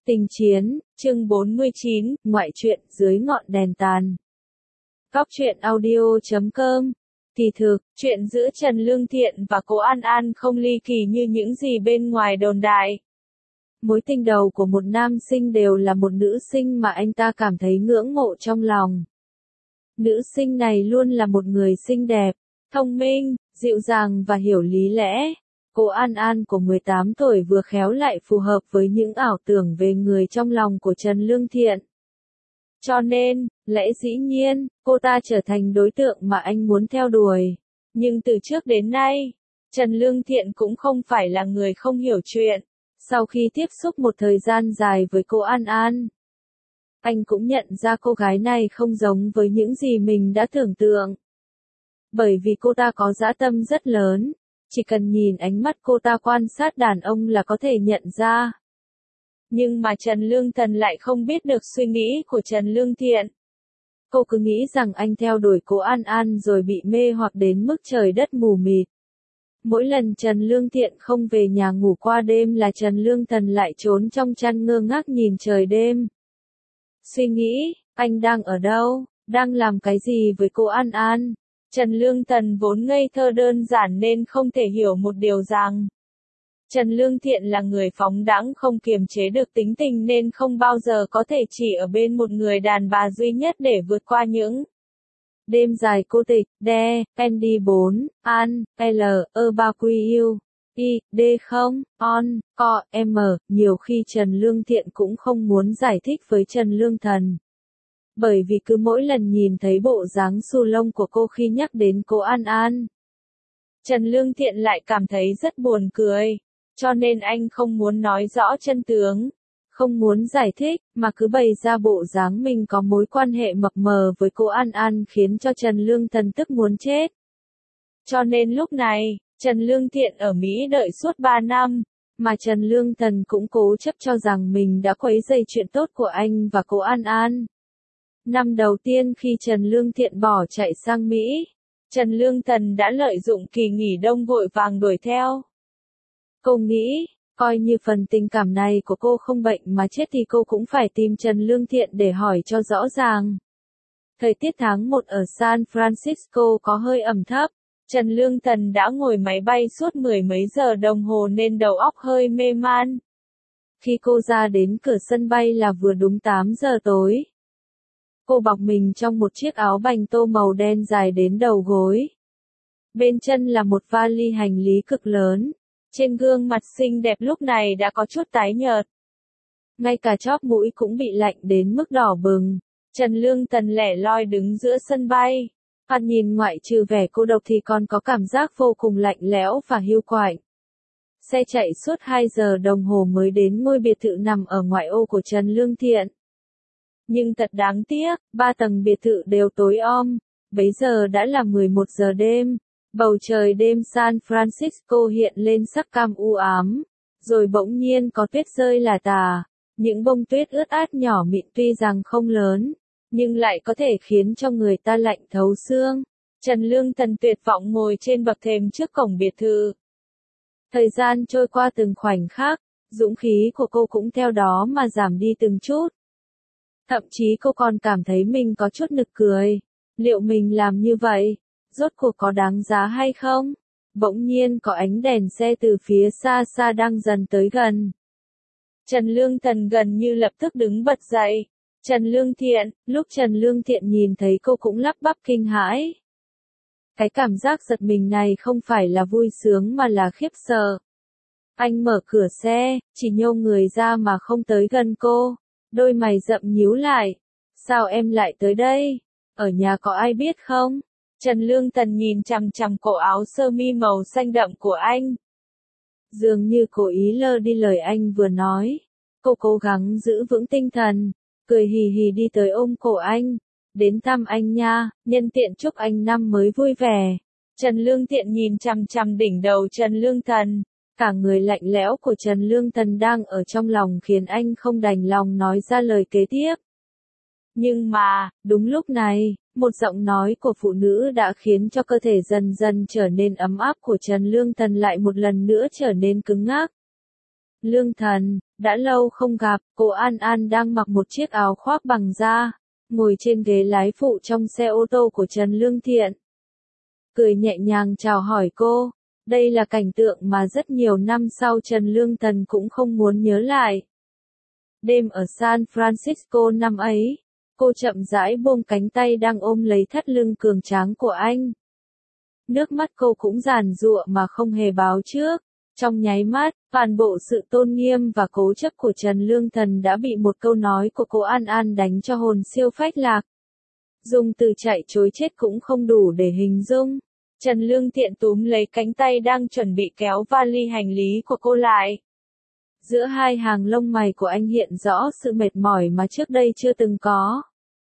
Tình chiến, chương 49, ngoại truyện, dưới ngọn đèn tàn. Góc truyện audio.com. Kỳ thực, chuyện giữa Trần Lương Thiện và Cố An An không ly kỳ như những gì bên ngoài đồn đại. Mối tình đầu của một nam sinh đều là một nữ sinh mà anh ta cảm thấy ngưỡng mộ trong lòng. Nữ sinh này luôn là một người xinh đẹp, thông minh, dịu dàng và hiểu lý lẽ. Cô An An của 18 tuổi vừa khéo lại phù hợp với những ảo tưởng về người trong lòng của Trần Lương Thiện. Cho nên, lẽ dĩ nhiên, cô ta trở thành đối tượng mà anh muốn theo đuổi. Nhưng từ trước đến nay, Trần Lương Thiện cũng không phải là người không hiểu chuyện. Sau khi tiếp xúc một thời gian dài với cô An An, anh cũng nhận ra cô gái này không giống với những gì mình đã tưởng tượng. Bởi vì cô ta có dã tâm rất lớn. Chỉ cần nhìn ánh mắt cô ta quan sát đàn ông là có thể nhận ra. Nhưng mà Trần Lương Thần lại không biết được suy nghĩ của Trần Lương Thiện. Cô cứ nghĩ rằng anh theo đuổi cô An An rồi bị mê hoặc đến mức trời đất mù mịt. Mỗi lần Trần Lương Thiện không về nhà ngủ qua đêm là Trần Lương Thần lại trốn trong chăn ngơ ngác nhìn trời đêm. Suy nghĩ, anh đang ở đâu, đang làm cái gì với cô An An? Trần Lương Thần vốn ngây thơ đơn giản nên không thể hiểu một điều rằng Trần Lương Thiện là người phóng đãng không kiềm chế được tính tình nên không bao giờ có thể chỉ ở bên một người đàn bà duy nhất để vượt qua những đêm dài cô tịch, đe, Andy 4, An, L, ba quy yêu, I, D không, on, co, M, nhiều khi Trần Lương Thiện cũng không muốn giải thích với Trần Lương Thần. Bởi vì cứ mỗi lần nhìn thấy bộ dáng xù lông của cô khi nhắc đến cô An An, Trần Lương Thiện lại cảm thấy rất buồn cười, cho nên anh không muốn nói rõ chân tướng, không muốn giải thích, mà cứ bày ra bộ dáng mình có mối quan hệ mập mờ với cô An An khiến cho Trần Lương Thần tức muốn chết. Cho nên lúc này, Trần Lương Thiện ở Mỹ đợi suốt 3 năm, mà Trần Lương Thần cũng cố chấp cho rằng mình đã quấy rầy chuyện tốt của anh và cô An An. Năm đầu tiên khi Trần Lương Thiện bỏ chạy sang Mỹ, Trần Lương Thần đã lợi dụng kỳ nghỉ đông vội vàng đuổi theo. Cô nghĩ, coi như phần tình cảm này của cô không bệnh mà chết thì cô cũng phải tìm Trần Lương Thiện để hỏi cho rõ ràng. Thời tiết tháng 1 ở San Francisco có hơi ẩm thấp, Trần Lương Thần đã ngồi máy bay suốt mười mấy giờ đồng hồ nên đầu óc hơi mê man. Khi cô ra đến cửa sân bay là vừa đúng 8 giờ tối. Cô bọc mình trong một chiếc áo bành tô màu đen dài đến đầu gối. Bên chân là một vali hành lý cực lớn. Trên gương mặt xinh đẹp lúc này đã có chút tái nhợt. Ngay cả chóp mũi cũng bị lạnh đến mức đỏ bừng. Trần Lương Thần lẻ loi đứng giữa sân bay. Thoạt nhìn ngoại trừ vẻ cô độc thì còn có cảm giác vô cùng lạnh lẽo và hiu quạnh. Xe chạy suốt 2 giờ đồng hồ mới đến ngôi biệt thự nằm ở ngoại ô của Trần Lương Thiện. Nhưng thật đáng tiếc, 3 tầng biệt thự đều tối om. Bấy giờ đã là 11 giờ đêm. Bầu trời đêm San Francisco hiện lên sắc cam u ám. Rồi bỗng nhiên có tuyết rơi lả tả. Những bông tuyết ướt át nhỏ mịn tuy rằng không lớn, nhưng lại có thể khiến cho người ta lạnh thấu xương. Trần Lương Thần tuyệt vọng ngồi trên bậc thềm trước cổng biệt thự. Thời gian trôi qua từng khoảnh khắc, dũng khí của cô cũng theo đó mà giảm đi từng chút. Thậm chí cô còn cảm thấy mình có chút nực cười. Liệu mình làm như vậy, rốt cuộc có đáng giá hay không? Bỗng nhiên có ánh đèn xe từ phía xa xa đang dần tới gần. Trần Lương Thần gần như lập tức đứng bật dậy. Trần Lương Thiện, lúc Trần Lương Thiện nhìn thấy cô cũng lắp bắp kinh hãi. Cái cảm giác giật mình này không phải là vui sướng mà là khiếp sợ. Anh mở cửa xe, chỉ nhô người ra mà không tới gần cô. Đôi mày rậm nhíu lại. Sao em lại tới đây? Ở nhà có ai biết không? Trần Lương Thần nhìn chằm chằm cổ áo sơ mi màu xanh đậm của anh. Dường như cố ý lơ đi lời anh vừa nói. Cô cố gắng giữ vững tinh thần, cười hì hì đi tới ôm cổ anh. Đến thăm anh nha, nhân tiện chúc anh năm mới vui vẻ. Trần Lương Thiện nhìn chằm chằm đỉnh đầu Trần Lương Thần. Cả người lạnh lẽo của Trần Lương Thần đang ở trong lòng khiến anh không đành lòng nói ra lời kế tiếp. Nhưng mà, đúng lúc này, một giọng nói của phụ nữ đã khiến cho cơ thể dần dần trở nên ấm áp của Trần Lương Thần lại một lần nữa trở nên cứng ngắc. Lương Thần, Đã lâu không gặp, cô An An đang mặc một chiếc áo khoác bằng da, ngồi trên ghế lái phụ trong xe ô tô của Trần Lương Thiện. Cười nhẹ nhàng chào hỏi cô. Đây là cảnh tượng mà rất nhiều năm sau Trần Lương Thần cũng không muốn nhớ lại. Đêm ở San Francisco năm ấy, cô chậm rãi buông cánh tay đang ôm lấy thắt lưng cường tráng của anh. Nước mắt cô cũng giàn giụa mà không hề báo trước. Trong nháy mắt, toàn bộ sự tôn nghiêm và cố chấp của Trần Lương Thần đã bị một câu nói của cô An An đánh cho hồn siêu phách lạc. Dùng từ chạy trối chết cũng không đủ để hình dung. Trần Lương Thiện túm lấy cánh tay đang chuẩn bị kéo vali hành lý của cô lại. Giữa hai hàng lông mày của anh hiện rõ sự mệt mỏi mà trước đây chưa từng có.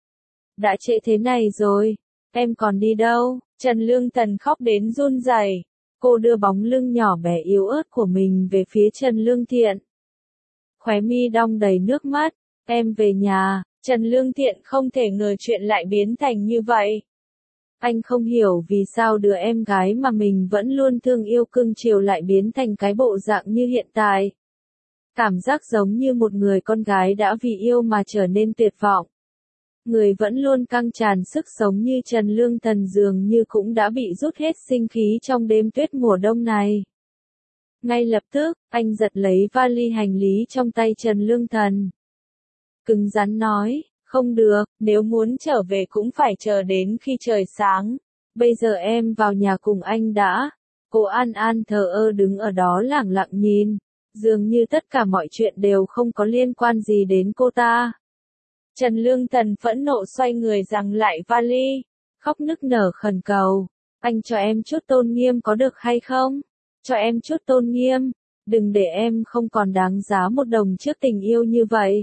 Đã trễ thế này rồi, em còn đi đâu? Trần Lương Thần khóc đến run rẩy. Cô đưa bóng lưng nhỏ bé yếu ớt của mình về phía Trần Lương Thiện. Khóe mi đong đầy nước mắt. Em về nhà. Trần Lương Thiện không thể ngờ chuyện lại biến thành như vậy. Anh không hiểu vì sao đứa em gái mà mình vẫn luôn thương yêu cưng chiều lại biến thành cái bộ dạng như hiện tại. Cảm giác giống như một người con gái đã vì yêu mà trở nên tuyệt vọng. Người vẫn luôn căng tràn sức sống như Trần Lương Thần dường như cũng đã bị rút hết sinh khí trong đêm tuyết mùa đông này. Ngay lập tức, anh giật lấy vali hành lý trong tay Trần Lương Thần. Cứng rắn nói, không được, nếu muốn trở về cũng phải chờ đến khi trời sáng. Bây giờ em vào nhà cùng anh đã. Cô An An thờ ơ đứng ở đó lẳng lặng nhìn. Dường như tất cả mọi chuyện đều không có liên quan gì đến cô ta. Trần Lương Thần phẫn nộ xoay người giằng lại vali, khóc nức nở khẩn cầu. Anh cho em chút tôn nghiêm có được hay không? Cho em chút tôn nghiêm, đừng để em không còn đáng giá một đồng trước tình yêu như vậy.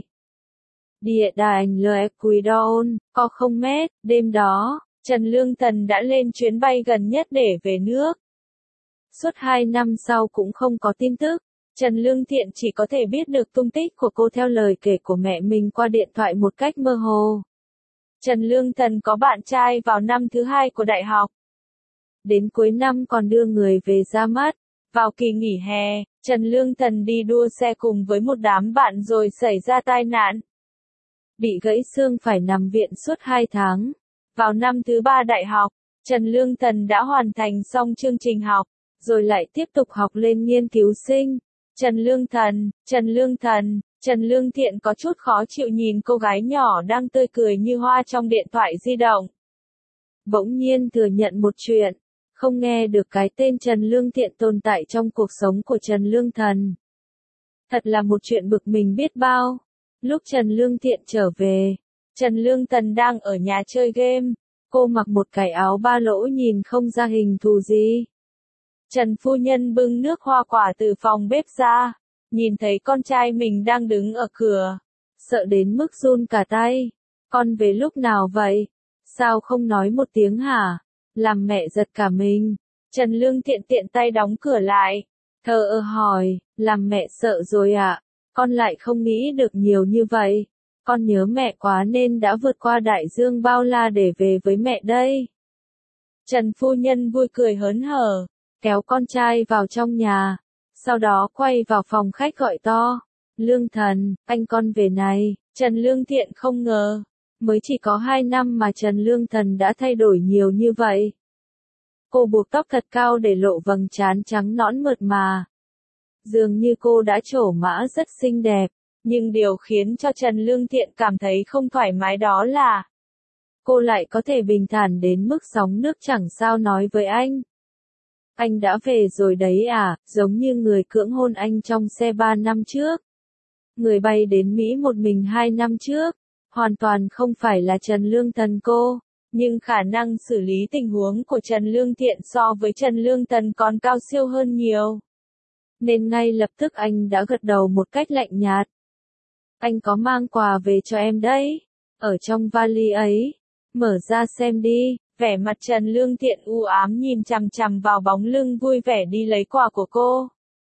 Địa đàng Le Quidon, có không mét, đêm đó, Trần Lương Thần đã lên chuyến bay gần nhất để về nước. Suốt 2 năm sau cũng không có tin tức. Trần Lương Thiện chỉ có thể biết được tung tích của cô theo lời kể của mẹ mình qua điện thoại một cách mơ hồ. Trần Lương Thần có bạn trai vào năm thứ 2 của đại học. Đến cuối năm còn đưa người về ra mắt. Vào kỳ nghỉ hè, Trần Lương Thần đi đua xe cùng với một đám bạn rồi xảy ra tai nạn. Bị gãy xương phải nằm viện suốt 2 tháng. Vào năm thứ 3 đại học, Trần Lương Thần đã hoàn thành xong chương trình học, rồi lại tiếp tục học lên nghiên cứu sinh. Trần Lương Thiện có chút khó chịu nhìn cô gái nhỏ đang tươi cười như hoa trong điện thoại di động. Bỗng nhiên thừa nhận một chuyện, không nghe được cái tên Trần Lương Thiện tồn tại trong cuộc sống của Trần Lương Thần. Thật là một chuyện bực mình biết bao. Lúc Trần Lương Thiện trở về, Trần Lương Thần đang ở nhà chơi game. Cô mặc một cái áo ba lỗ nhìn không ra hình thù gì. Trần phu nhân bưng nước hoa quả từ phòng bếp ra, nhìn thấy con trai mình đang đứng ở cửa, sợ đến mức run cả tay. Con về lúc nào vậy? Sao không nói một tiếng hả? Làm mẹ giật cả mình. Trần Lương Thiện tiện tay đóng cửa lại, thờ ơ hỏi, làm mẹ sợ rồi ạ? Con lại không nghĩ được nhiều như vậy. Con nhớ mẹ quá nên đã vượt qua đại dương bao la để về với mẹ đây. Trần phu nhân vui cười hớn hở, kéo con trai vào trong nhà, sau đó quay vào phòng khách gọi to, Lương Thần, anh con về này. Trần Lương Thiện không ngờ, mới chỉ có 2 năm mà Trần Lương Thần đã thay đổi nhiều như vậy. Cô buộc tóc thật cao để lộ vầng trán trắng nõn mượt mà. Dường như cô đã trổ mã rất xinh đẹp, nhưng điều khiến cho Trần Lương Thiện cảm thấy không thoải mái đó là cô lại có thể bình thản đến mức sóng nước chẳng sao nói với anh. Anh đã về rồi đấy à, giống như người cưỡng hôn anh trong xe 3 năm trước. Người bay đến Mỹ một mình 2 năm trước, hoàn toàn không phải là Trần Lương Thần cô, nhưng khả năng xử lý tình huống của Trần Lương Thiện so với Trần Lương Thần còn cao siêu hơn nhiều. Nên ngay lập tức anh đã gật đầu một cách lạnh nhạt. Anh có mang quà về cho em đấy, ở trong vali ấy, mở ra xem đi. Vẻ mặt Trần Lương Thiện u ám nhìn chằm chằm vào bóng lưng vui vẻ đi lấy quà của cô.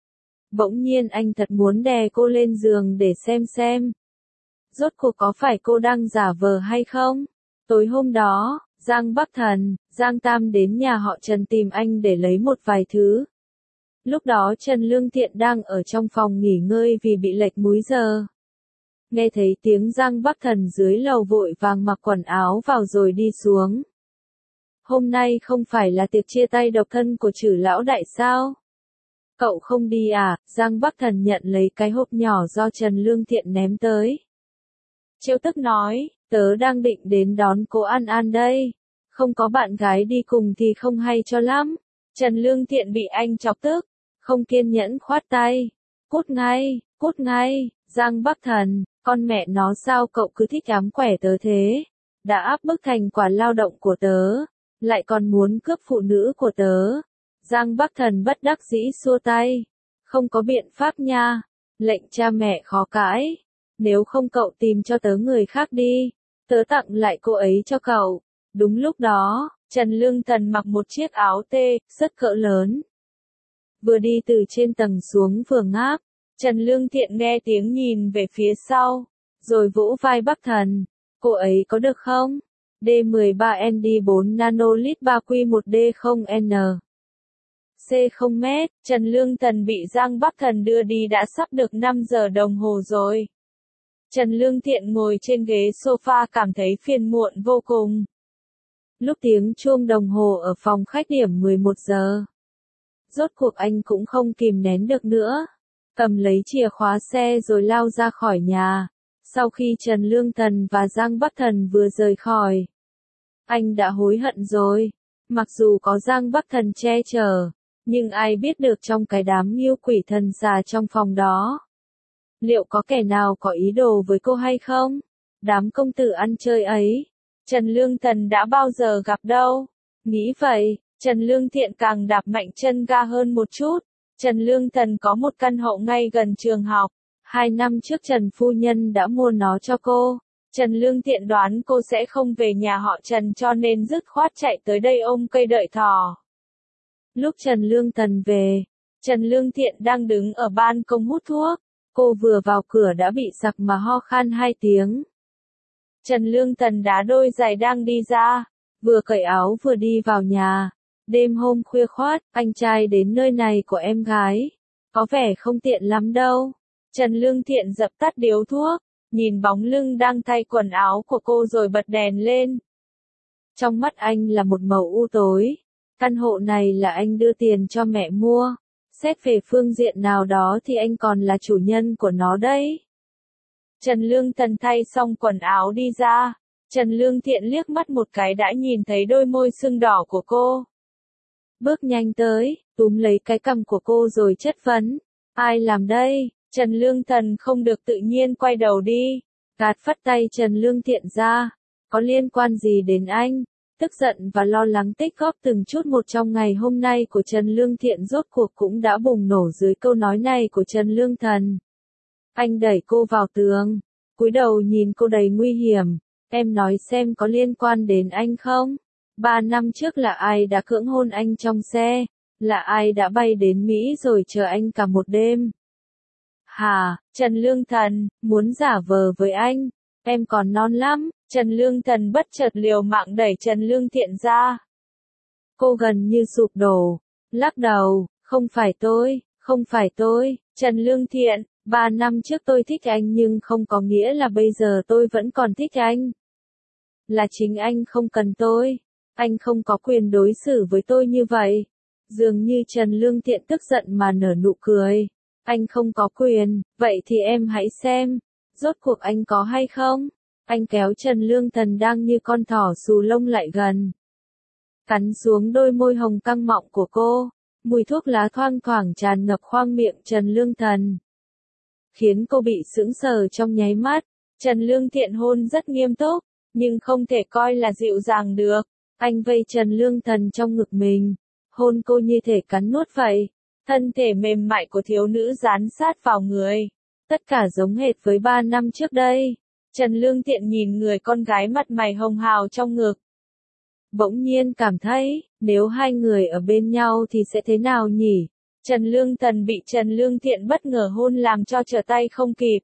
Bỗng nhiên anh thật muốn đè cô lên giường để xem. Rốt cuộc có phải cô đang giả vờ hay không? Tối hôm đó, Giang Bắc Thần, Giang Tam đến nhà họ Trần tìm anh để lấy một vài thứ. Lúc đó Trần Lương Thiện đang ở trong phòng nghỉ ngơi vì bị lệch múi giờ. Nghe thấy tiếng Giang Bắc Thần dưới lầu vội vàng mặc quần áo vào rồi đi xuống. Hôm nay không phải là tiệc chia tay độc thân của Trử lão đại sao? Cậu không đi à? Giang Bắc Thần nhận lấy cái hộp nhỏ do Trần Lương Thiện ném tới. Trêu tức nói, tớ đang định đến đón cô An An đây. Không có bạn gái đi cùng thì không hay cho lắm. Trần Lương Thiện bị anh chọc tức, không kiên nhẫn khoát tay. Cút ngay, Giang Bắc Thần, con mẹ nó sao cậu cứ thích ám quẻ tớ thế? Đã áp bức thành quả lao động của tớ, lại còn muốn cướp phụ nữ của tớ. Giang Bắc Thần bất đắc dĩ xua tay. Không có biện pháp nha, lệnh cha mẹ khó cãi. Nếu không cậu tìm cho tớ người khác đi, tớ tặng lại cô ấy cho cậu. Đúng lúc đó, Trần Lương Thần mặc một chiếc áo tê, rất cỡ lớn. Vừa đi từ trên tầng xuống vừa ngáp, Trần Lương Thiện nghe tiếng nhìn về phía sau, rồi vỗ vai Bắc Thần. Cô ấy có được không? D13ND4 nanolit 3Q1D0N. C0m, Trần Lương Thần bị Giang Bắc Thần đưa đi đã sắp được 5 giờ đồng hồ rồi. Trần Lương Thiện ngồi trên ghế sofa cảm thấy phiền muộn vô cùng. Lúc tiếng chuông đồng hồ ở phòng khách điểm 11 giờ. Rốt cuộc anh cũng không kìm nén được nữa. Cầm lấy chìa khóa xe rồi lao ra khỏi nhà. Sau khi Trần Lương Thần và Giang Bắc Thần vừa rời khỏi, anh đã hối hận rồi. Mặc dù có Giang Bắc Thần che chở, nhưng ai biết được trong cái đám yêu quỷ thần già trong phòng đó, liệu có kẻ nào có ý đồ với cô hay không? Đám công tử ăn chơi ấy, Trần Lương Thần đã bao giờ gặp đâu. Nghĩ vậy, Trần Lương Thiện càng đạp mạnh chân ga hơn một chút. Trần Lương Thần có một căn hộ ngay gần trường học. 2 năm trước Trần Phu Nhân đã mua nó cho cô. Trần Lương Thiện đoán cô sẽ không về nhà họ Trần cho nên dứt khoát chạy tới đây ôm cây đợi thỏ. Lúc Trần Lương Thần về, Trần Lương Thiện đang đứng ở ban công hút thuốc. Cô vừa vào cửa đã bị sặc mà ho khan 2 tiếng. Trần Lương Thần đá đôi giày đang đi ra, vừa cởi áo vừa đi vào nhà. Đêm hôm khuya khoắt, anh trai đến nơi này của em gái. Có vẻ không tiện lắm đâu. Trần Lương Thiện dập tắt điếu thuốc, nhìn bóng lưng đang thay quần áo của cô rồi bật đèn lên. Trong mắt anh là một màu u tối. Căn hộ này là anh đưa tiền cho mẹ mua. Xét về phương diện nào đó thì anh còn là chủ nhân của nó đấy. Trần Lương Thần thay xong quần áo đi ra. Trần Lương Thiện liếc mắt một cái đã nhìn thấy đôi môi sưng đỏ của cô. Bước nhanh tới, túm lấy cái cằm của cô rồi chất vấn. Ai làm đây? Trần Lương Thần không được tự nhiên quay đầu đi. Gạt phất tay Trần Lương Thiện ra. Có liên quan gì đến anh? Tức giận và lo lắng tích góp từng chút một trong ngày hôm nay của Trần Lương Thiện rốt cuộc cũng đã bùng nổ dưới câu nói này của Trần Lương Thần. Anh đẩy cô vào tường, cúi đầu nhìn cô đầy nguy hiểm. Em nói xem có liên quan đến anh không? 3 năm trước là ai đã cưỡng hôn anh trong xe? Là ai đã bay đến Mỹ rồi chờ anh cả một đêm? Hả, Trần Lương Thần, muốn giả vờ với anh? Em còn non lắm. Trần Lương Thần bất chợt liều mạng đẩy Trần Lương Thiện ra. Cô gần như sụp đổ, lắc đầu, không phải tôi, Trần Lương Thiện, 3 năm trước tôi thích anh nhưng không có nghĩa là bây giờ tôi vẫn còn thích anh. Là chính anh không cần tôi, anh không có quyền đối xử với tôi như vậy. Dường như Trần Lương Thiện tức giận mà nở nụ cười. Anh không có quyền, vậy thì em hãy xem, rốt cuộc anh có hay không? Anh kéo Trần Lương Thần đang như con thỏ xù lông lại gần. Cắn xuống đôi môi hồng căng mọng của cô, mùi thuốc lá thoang thoảng tràn ngập khoang miệng Trần Lương Thần. Khiến cô bị sững sờ trong nháy mắt. Trần Lương Thiện hôn rất nghiêm túc, nhưng không thể coi là dịu dàng được. Anh vây Trần Lương Thần trong ngực mình, hôn cô như thể cắn nuốt vậy. Thân thể mềm mại của thiếu nữ dán sát vào người. Tất cả giống hệt với 3 năm trước đây. Trần Lương Thiện nhìn người con gái mặt mày hồng hào trong ngực. Bỗng nhiên cảm thấy, nếu hai người ở bên nhau thì sẽ thế nào nhỉ? Trần Lương Thần bị Trần Lương Thiện bất ngờ hôn làm cho trở tay không kịp.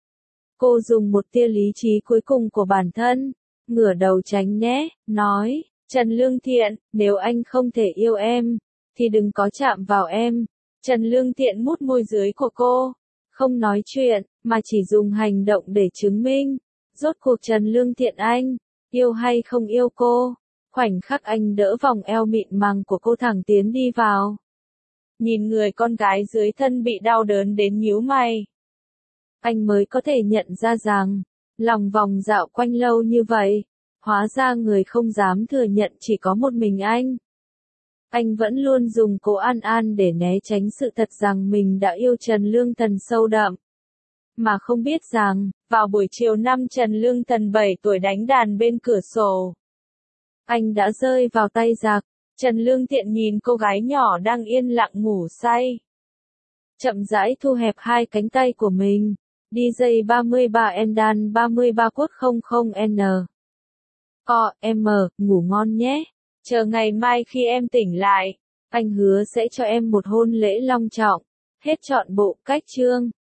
Cô dùng một tia lý trí cuối cùng của bản thân, ngửa đầu tránh né, nói, Trần Lương Thiện, nếu anh không thể yêu em, thì đừng có chạm vào em. Trần Lương Thiện mút môi dưới của cô. Không nói chuyện, mà chỉ dùng hành động để chứng minh. Rốt cuộc Trần Lương Thiện anh, yêu hay không yêu cô? Khoảnh khắc anh đỡ vòng eo mịn màng của cô thẳng tiến đi vào. Nhìn người con gái dưới thân bị đau đớn đến nhíu mày. Anh mới có thể nhận ra rằng, lòng vòng dạo quanh lâu như vậy, hóa ra người không dám thừa nhận chỉ có một mình anh. Anh vẫn luôn dùng Cố An An để né tránh sự thật rằng mình đã yêu Trần Lương Thần sâu đậm. Mà không biết rằng, vào buổi chiều năm Trần Lương Thần 7 tuổi đánh đàn bên cửa sổ, anh đã rơi vào tay giặc. Trần Lương Thiện nhìn cô gái nhỏ đang yên lặng ngủ say. Chậm rãi thu hẹp hai cánh tay của mình. DJ 33 Endan 33 Quất 00N. Em, ngủ ngon nhé. Chờ ngày mai khi em tỉnh lại, anh hứa sẽ cho em một hôn lễ long trọng. Hết trọn bộ cách chương.